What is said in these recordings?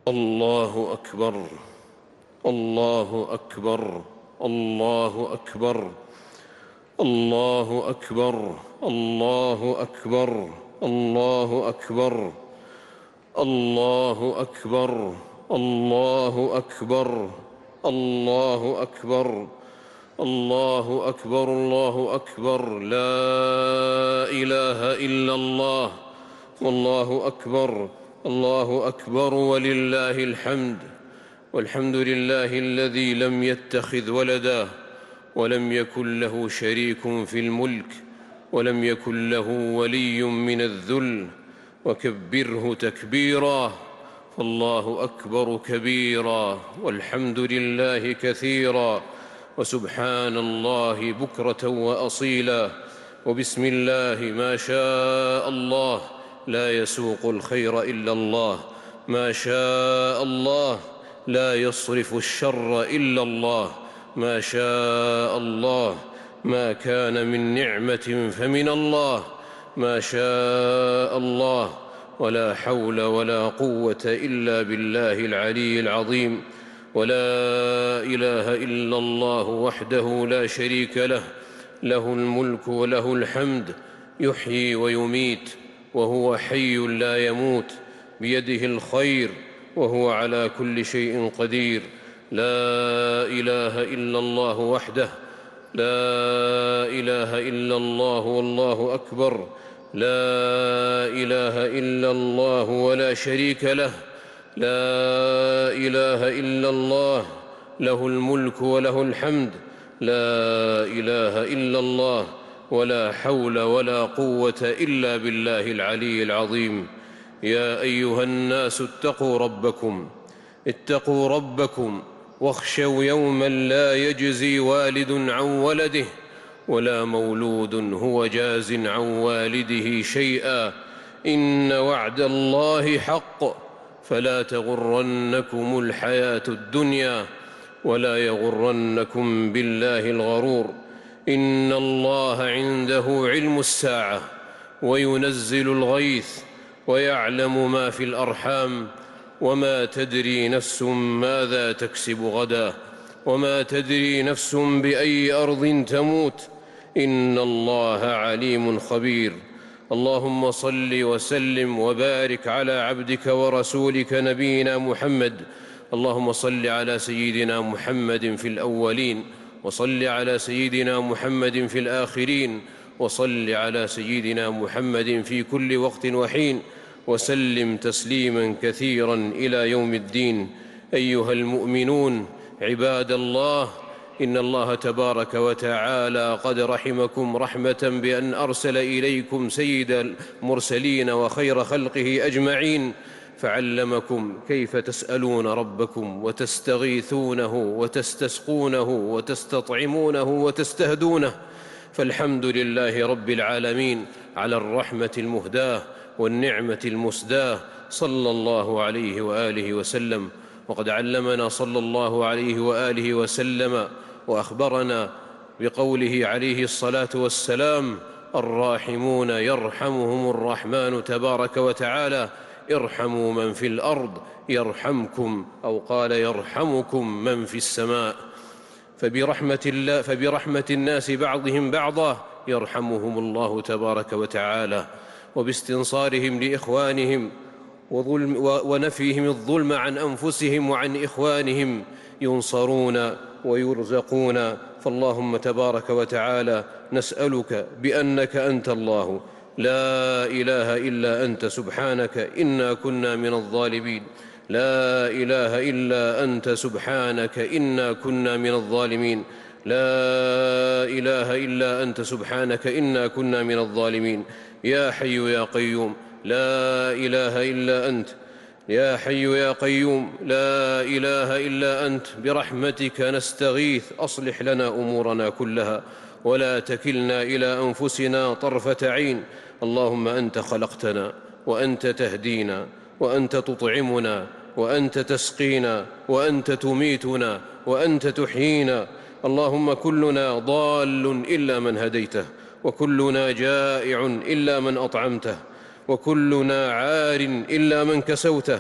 الله أكبر. الله أكبر. الله أكبر. الله أكبر. الله أكبر. الله أكبر. الله أكبر. الله أكبر. الله أكبر. الله أكبر. الله أكبر. لا إله إلا الله والله أكبر. الله أكبر ولله الحمد. والحمد لله الذي لم يتخذ ولدا ولم يكن له شريك في الملك ولم يكن له ولي من الذل وكبره تكبيرا. فالله أكبر كبيرا والحمد لله كثيرا وسبحان الله بكرة وأصيلا وبسم الله ما شاء الله لا يسوق الخير إلا الله ما شاء الله لا يصرف الشر إلا الله ما شاء الله ما كان من نعمة فمن الله ما شاء الله ولا حول ولا قوة إلا بالله العلي العظيم. ولا إله إلا الله وحده لا شريك له له الملك وله الحمد يحيي ويميت وهو حي لا يموت بيده الخير وهو على كل شيء قدير. لا إله إلا الله وحده لا إله إلا الله والله أكبر. لا إله إلا الله ولا شريك له لا إله إلا الله له الملك وله الحمد. لا إله إلا الله ولا حول ولا قوة إلا بالله العلي العظيم. يا أيها الناس اتقوا ربكم واخشوا يوما لا يجزي والد عن ولده ولا مولود هو جاز عن والده شيئا إن وعد الله حق فلا تغرنكم الحياة الدنيا ولا يغرنكم بالله الغرور. إن الله عنده علم الساعة وينزل الغيث ويعلم ما في الأرحام وما تدري نفس ماذا تكسب غدا وما تدري نفس بأي أرض تموت إن الله عليم خبير. اللهم صل وسلم وبارك على عبدك ورسولك نبينا محمد. اللهم صل على سيدنا محمد في الأولين وصل على سيدنا محمد في الآخرين وصل على سيدنا محمد في كل وقت وحين وسلم تسليما كثيرا إلى يوم الدين. أيها المؤمنون عباد الله، إن الله تبارك وتعالى قد رحمكم رحمة بأن أرسل إليكم سيد المرسلين وخير خلقه أجمعين فعلمكم كيف تسألون ربكم وتستغيثونه وتستسقونه وتستطعمونه وتستهدونه. فالحمد لله رب العالمين على الرحمة المهداة والنعمة المسداة صلى الله عليه وآله وسلم. وقد علمنا صلى الله عليه وآله وسلم وأخبرنا بقوله عليه الصلاة والسلام: الراحمون يرحمهم الرحمن تبارك وتعالى ارحموا من في الأرض يرحمكم، أو قال يرحمكم من في السماء. فبرحمة الناس بعضهم بعضا يرحمهم الله تبارك وتعالى، وباستنصارهم لإخوانهم ونفيهم الظلم عن أنفسهم وعن إخوانهم ينصرون ويرزقون. فاللهم تبارك وتعالى نسألك بأنك أنت الله لا إله إلا أنت سبحانك إنا كنا من الظالمين. لا إله إلا أنت سبحانك إنا كنا من الظالمين. لا إله إلا أنت سبحانك إنا كنا من الظالمين. يا حي يا قيوم لا إله إلا أنت. يا حي يا قيوم لا إله إلا أنت برحمتك نستغيث أصلح لنا أمورنا كلها ولا تكلنا إلى أنفسنا طرفة عين. اللهم أنت خلقتنا وأنت تهدينا وأنت تطعمنا وأنت تسقينا وأنت تميتنا وأنت تحيينا. اللهم كلنا ضال إلا من هديته، وكلنا جائع إلا من أطعمته، وكلنا عار إلا من كسوته،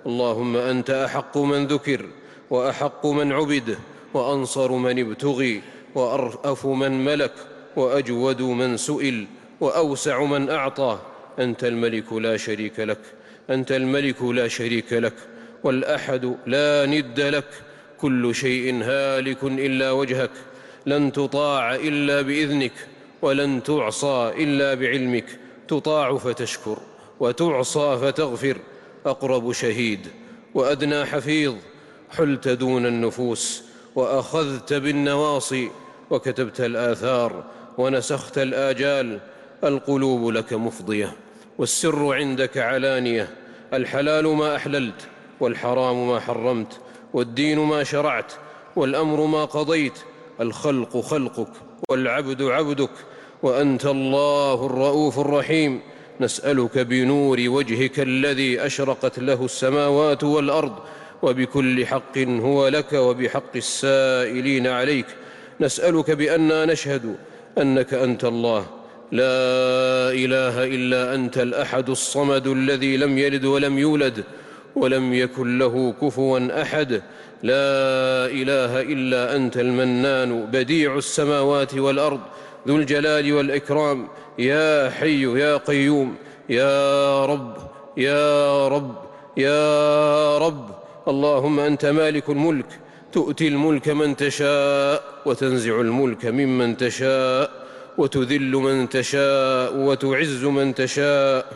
اللهم أنت أحق من ذكر، وأحق من عبد، وأنصر من ابتغي، وأرأف من ملك، وأجود من سئل، وأوسع من أعطى. أنت الملك لا شريك لك، أنت الملك لا شريك لك، والأحد لا ند لك. كل شيء هالك إلا وجهك، لن تطاع إلا بإذنك، ولن تعصى إلا بعلمك. تطاع فتشكر، وتعصى فتغفر. أقرب شهيد وأدنى حفيظ، حلت دون النفوس، وأخذت بالنواصي، وكتبت الآثار، ونسخت الآجال. القلوب لك مفضية، والسر عندك علانية. الحلال ما أحللت، والحرام ما حرمت، والدين ما شرعت، والأمر ما قضيت. الخلق خلقك، والعبد عبدك، وأنت الله الرؤوف الرحيم. نسألك بنور وجهك الذي أشرقت له السماوات والأرض، وبكل حق هو لك، وبحق السائلين عليك. نسألك بأننا نشهد أنك أنت الله، لا إله إلا أنت، الأحد الصمد الذي لم يلد ولم يولد، ولم يكن له كفوا أحد. لا إله إلا أنت المنان، بديع السماوات والأرض، ذو الجلال والإكرام. يا حي يا قيوم، يا رب يا رب يا رب. اللهم أنت مالك الملك، تؤتي الملك من تشاء، وتنزع الملك ممن تشاء، وتذل من تشاء، وتعز من تشاء،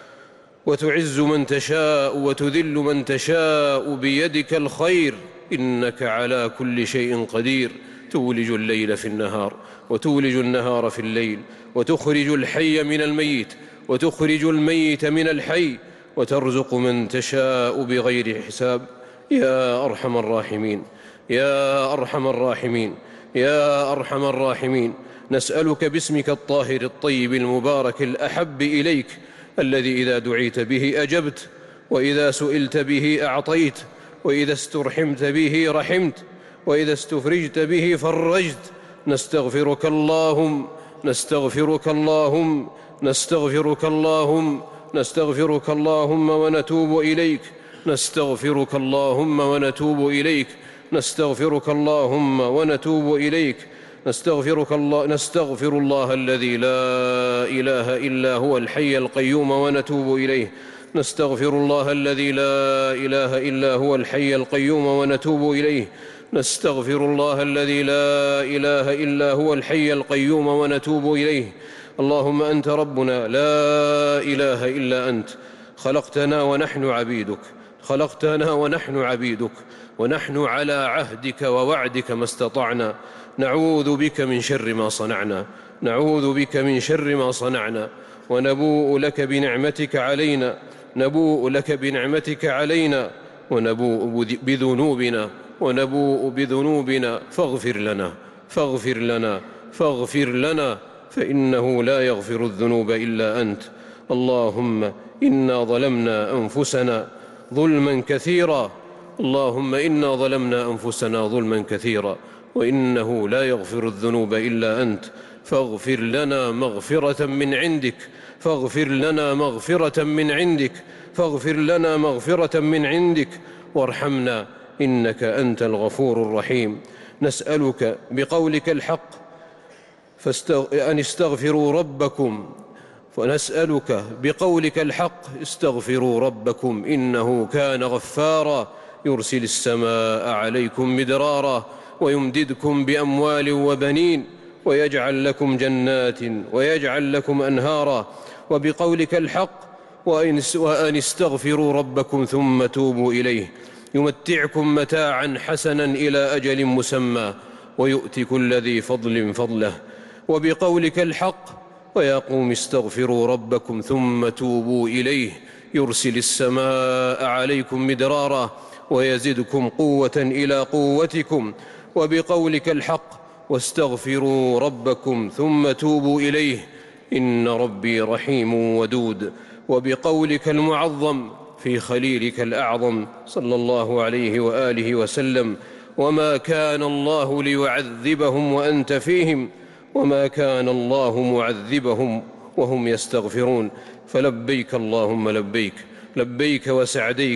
وتذل من تشاء، بيدك الخير، إنك على كل شيء قدير. تولج الليل في النهار، وتولج النهار في الليل، وتخرج الحي من الميت، وتخرج الميت من الحي، وترزق من تشاء بغير حساب. يا أرحم الراحمين، يا أرحم الراحمين، يا أرحم الراحمين. نسألك باسمك الطاهر الطيب المبارك الأحب إليك، الذي إذا دعيت به أجبت، وإذا سئلت به أعطيت، وإذا استرحمت به رحمت، وإذا استفرجت به فرجت. نستغفرك اللهم، نستغفرك اللهم، نستغفرك اللهم، نستغفرك اللهم ونتوب إليك، نستغفرك اللهم ونتوب إليك، نستغفرك اللهم ونتوب إليك. نستغفر الله الذي لا إله إلا هو الحي القيوم ونتوب إليه. نستغفر الله الذي لا إله إلا هو الحي القيوم ونتوب إليه. نستغفر الله الذي لا إله إلا هو الحي القيوم ونتوب إليه. اللهم أنت ربنا لا إله إلا أنت، خلقتنا ونحن عبيدك، خلقتنا ونحن عبيدك، ونحن على عهدك ووعدك ما استطعنا. نعوذ بك من شر ما صنعنا، نعوذ بك من شر ما صنعنا، ونبوء لك بنعمتك علينا، نبوء لك بنعمتك علينا، ونبوء بذنوبنا، ونبوء بذنوبنا. فاغفر لنا، فاغفر لنا، فاغفر لنا، فإنه لا يغفر الذنوب إلا أنت. اللهم إنا ظلمنا أنفسنا ظلما كثيرا، اللهم إنا ظلمنا أنفسنا ظلما كثيرا، وإنه لا يغفر الذنوب إلا أنت. فاغفر لنا مغفرة من عندك، فاغفر لنا مغفرة من عندك، فاغفر لنا مغفرة من عندك، وارحمنا إنك أنت الغفور الرحيم. نسألك بقولك الحق أن استغفروا ربكم، ونسألك بقولك الحق استغفروا ربكم إنه كان غفارا، يرسل السماء عليكم مدرارا، ويمددكم بأموال وبنين، ويجعل لكم جنات، ويجعل لكم أنهارا. وبقولك الحق وأن استغفروا ربكم ثم توبوا إليه، يمتعكم متاعا حسنا إلى أجل مسمى، ويؤتي كل ذي فضل فضله. وبقولك الحق ويا قوم استغفروا ربكم ثم توبوا إليه، يرسل السماء عليكم مدرارا، ويزدكم قوة إلى قوتكم. وبقولك الحق واستغفروا ربكم ثم توبوا إليه، إن ربي رحيم ودود. وبقولك المعظم في خليلك الأعظم صلى الله عليه وآله وسلم: وما كان الله ليعذبهم وأنت فيهم، وما كان الله معذبهم وهم يستغفرون. فلبيك اللهم لبيك، لبيك وسعديك،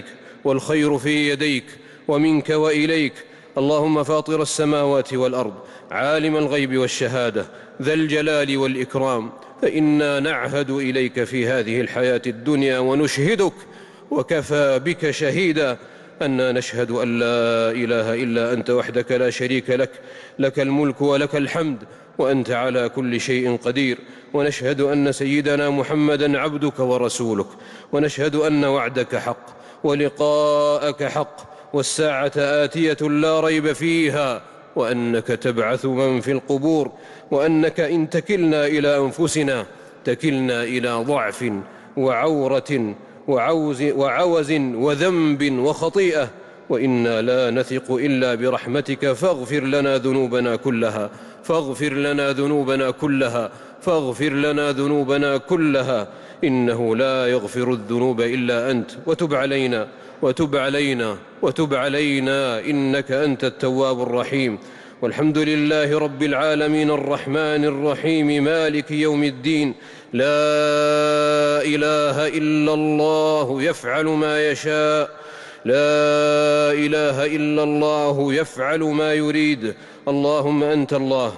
والخير في يديك ومنك وإليك. اللهم فاطر السماوات والأرض، عالم الغيب والشهادة، ذا الجلال والإكرام، فإنا نعهد إليك في هذه الحياة الدنيا ونشهدك وكفى بك شهيدا أننا نشهد أن لا إله إلا أنت وحدك لا شريك لك، لك الملك ولك الحمد وأنت على كل شيء قدير، ونشهد أن سيدنا محمدا عبدك ورسولك، ونشهد أن وعدك حق ولقاءك حق والساعة آتية لا ريب فيها، وأنك تبعث من في القبور، وأنك إن تكلنا إلى أنفسنا تكلنا إلى ضعف وعورة وعوز وذنب وخطيئة، وإنا لا نثق إلا برحمتك، فاغفر لنا ذنوبنا كلها، فاغفر لنا ذنوبنا كلها، فاغفر لنا ذنوبنا كلها، إنه لا يغفر الذنوب إلا أنت، وتب علينا وتب علينا وتب علينا إنك أنت التواب الرحيم. والحمد لله رب العالمين الرحمن الرحيم مالك يوم الدين، لا إله إلا الله يفعل ما يشاء، لا إله إلا الله يفعل ما يريد. اللهم أنت الله،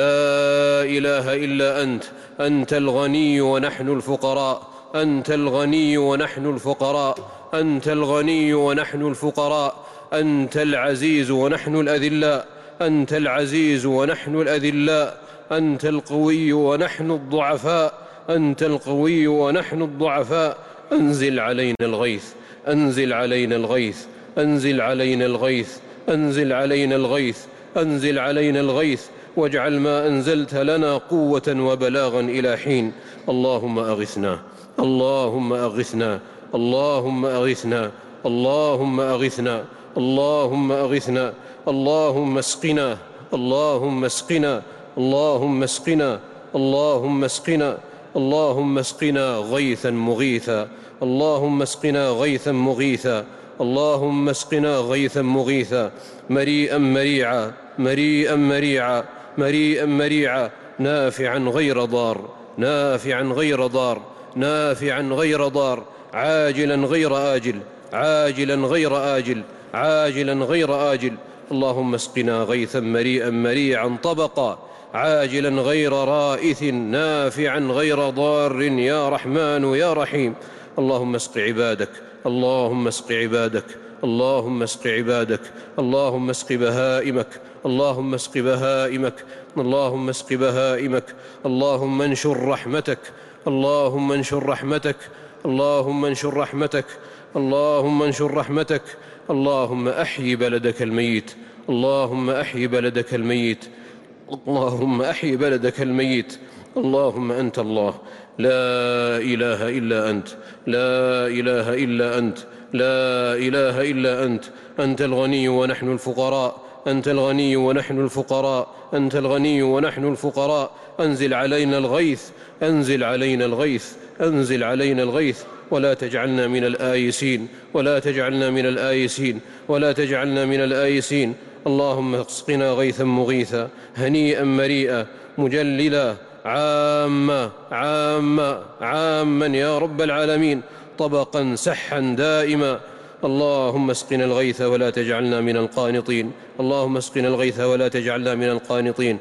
لا إله إلا أنت، أنت الغني ونحن الفقراء، أنت الغني ونحن الفقراء، أنت الغني ونحن الفقراء، أنت العزيز ونحن الأذلاء، أنت العزيز ونحن الأذلاء، أنت القوي ونحن الضعفاء، أنت القوي ونحن الضعفاء. أنزل علينا الغيث، أنزل علينا الغيث، أنزل علينا الغيث، أنزل علينا الغيث، أنزل علينا الغيث، واجعل ما أنزلت لنا قوة وبلاغا إلى حين. اللهم أغثنا، اللهم أغثنا، اللهم أغثنا، اللهم أغثنا، اللهم أغثنا، اللهم اسقنا، اللهم اسقنا، اللهم اسقنا، اللهم اسقنا، اللهم اسقنا غيثا مغيثا، اللهم اسقنا غيثا مغيثا، اللهم اسقنا غيثا مغيثا، مريئا مريعا، مريئا مريعا، مريئا مريعا، نافعا غير ضار، نافعا غير ضار، نافعا غير ضار، عاجلا غير آجل، عاجلا غير آجل، عاجلا غير آجل. اللهم اسقنا غيثا مريئا مريعا طبقا، عاجلا غير رائث، نافعا غير ضار، يا رحمن يا رحيم. اللهم اسق عبادك، اللهم اسق عبادك، اللهم اسق عبادك، اللهم اسق بهائمك، اللهم اسق بهائمك، اللهم اسق بهائمك. اللهم انشر رحمتك، اللهم انشر رحمتك، اللهم انشر رحمتك، اللهم انشر رحمتك. اللهم أحيي بلدك الميت، اللهم أحيي بلدك الميت، اللهم أحيي بلدك الميت. اللهم أنت الله، لا إله إلا أنت، لا إله إلا أنت، لا إله إلا أنت، أنت الغني ونحن الفقراء، أنت الغني ونحن الفقراء، أنت الغني ونحن الفقراء. أنزل علينا الغيث، أنزل علينا الغيث، أنزل علينا الغيث، ولا تجعلنا من الآيسين، ولا تجعلنا من الآيسين، ولا تجعلنا من الآيسين. اللهم اسقنا غيثا مغيثا، هنيئا مريئا، مجللا، عاما عاما عاما يا رب العالمين، طبقا سحا دائما. اللهم اسقنا الغيث ولا تجعلنا من القانطين، اللهم اسقنا الغيث ولا تجعلنا من القانطين.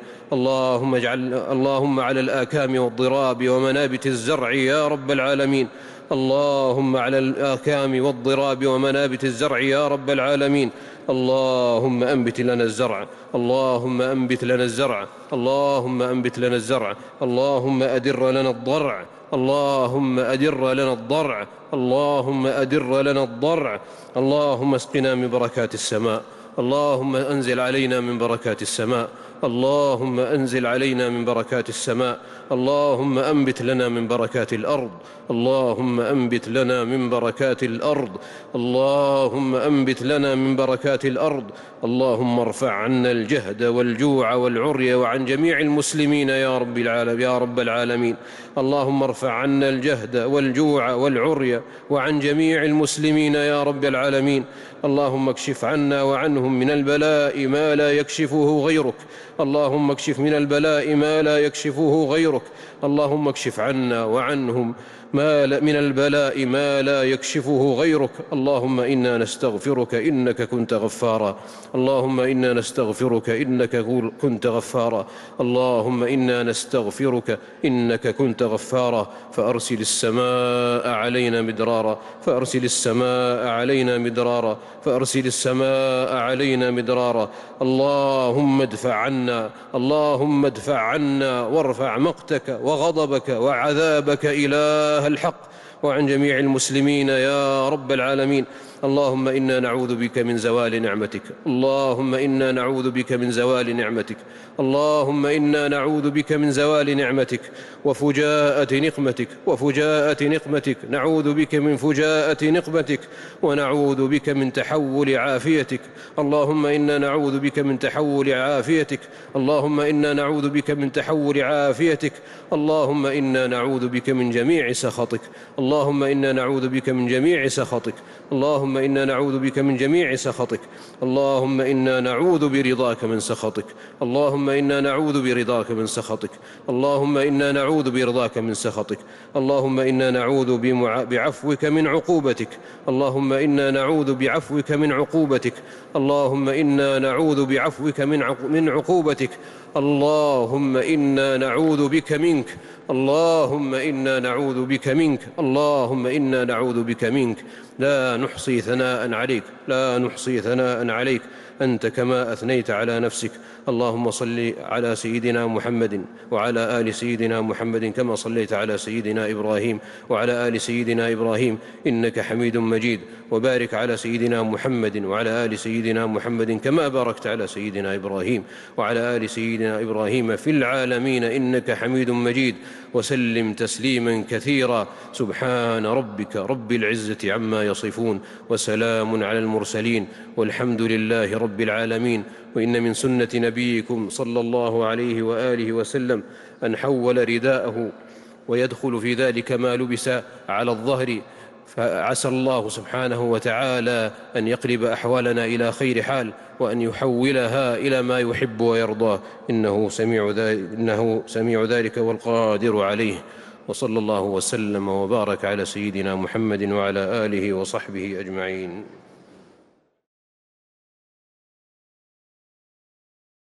اللهم على الآكام والضراب ومنابت الزرع يا رب العالمين، اللهم على الآكام والضراب ومنابت الزرع يا رب العالمين. اللهم أنبت لنا الزرع، اللهم أنبت لنا الزرع، اللهم أنبت لنا الزرع، اللهم أدر لنا الضرع، اللهم أدر لنا الضرع، اللهم أدر لنا الضرع. اللهم اسقنا من بركات السماء، اللهم أنزل علينا من بركات السماء، اللهم أنزل علينا من بركات السماء. اللهم أنبت لنا من بركات الأرض، اللهم أنبت لنا من بركات الأرض، اللهم أنبت لنا من بركات الأرض. اللهم ارفع عنا الجهد والجوع والعري وعن جميع المسلمين يا رب العالمين، يا رب العالمين. اللهم ارفع عنا الجهد والجوع والعري وعن جميع المسلمين يا رب العالمين. اللهم اكشف عنا وعنهم من البلاء ما لا يكشفه غيرك، اللهم اكشف من البلاء ما لا يكشفه غيرك. اللهم اكشف عنا وعنهم من البلاء ما لا يكشفه غيرك. اللهم إنا نستغفرك إنك كنت غفارا. اللهم إنا نستغفرك إنك كنت غفارا. اللهم إنا نستغفرك إنك كنت غفارا. فأرسل السماء علينا مدرارا. فأرسل السماء علينا مدرارا. فأرسل السماء علينا مدرارا. اللهم ادفع عنا، اللهم ادفع عنا وارفع مقتك وغضبك وعذابك إله الحق وعن جميع المسلمين يا رب العالمين. اللهم إنا نعوذ بك من زوال نعمتك. اللهم إنا نعوذ بك من زوال نعمتك. اللهم إنا نعوذ بك من زوال نعمتك وفجاءة نقمتك. وفجاءة نقمتك نعوذ بك من فجاءة نقمتك ونعوذ بك من تحول عافيتك. اللهم إنا نعوذ بك من تحول عافيتك. اللهم إنا نعوذ بك من تحول عافيتك. اللهم إنا نعوذ بك من جميع سخطك. اللهم إنا نعوذ بك من جميع سخطك. اللهم إنا نعوذ بك من جميع سخطك. اللهم إنا نعوذ برضاك من سخطك. اللهم إنا نعوذ برضاك من سخطك. اللهم إنا نعوذ برضاك من سخطك. اللهم إنا نعوذ بعفوك من عقوبتك. اللهم إنا نعوذ بعفوك من عقوبتك. اللهم إنا نعوذ بعفوك من عقوبتك. اللهم إنا نعوذ بك منك. اللهم إنا نعوذ بك منك. اللهم إنا نعوذ بك منك. لا نحصي ثناء عليك، لا نحصي ثناء عليك أنت كما أثنيت على نفسك. اللهم صل على سيدنا محمد وعلى آل سيدنا محمد كما صليت على سيدنا إبراهيم وعلى آل سيدنا إبراهيم إنك حميد مجيد. وبارك على سيدنا محمد وعلى آل سيدنا محمد كما باركت على سيدنا إبراهيم وعلى آل سيدنا إبراهيم في العالمين إنك حميد مجيد. وسلم تسليما كثيرا. سبحان ربك رب العزة عما يصفون وسلام على المرسلين والحمد لله رب العالمين. وإن من سنة نبيكم صلى الله عليه وآله وسلم أن حول رداءه ويدخل في ذلك ما لبس على الظهر. فعسى الله سبحانه وتعالى أن يقلب أحوالنا إلى خير حال وأن يحولها إلى ما يحب ويرضاه إنه سميع ذلك والقادر عليه. وصلى الله وسلم وبارك على سيدنا محمد وعلى آله وصحبه أجمعين.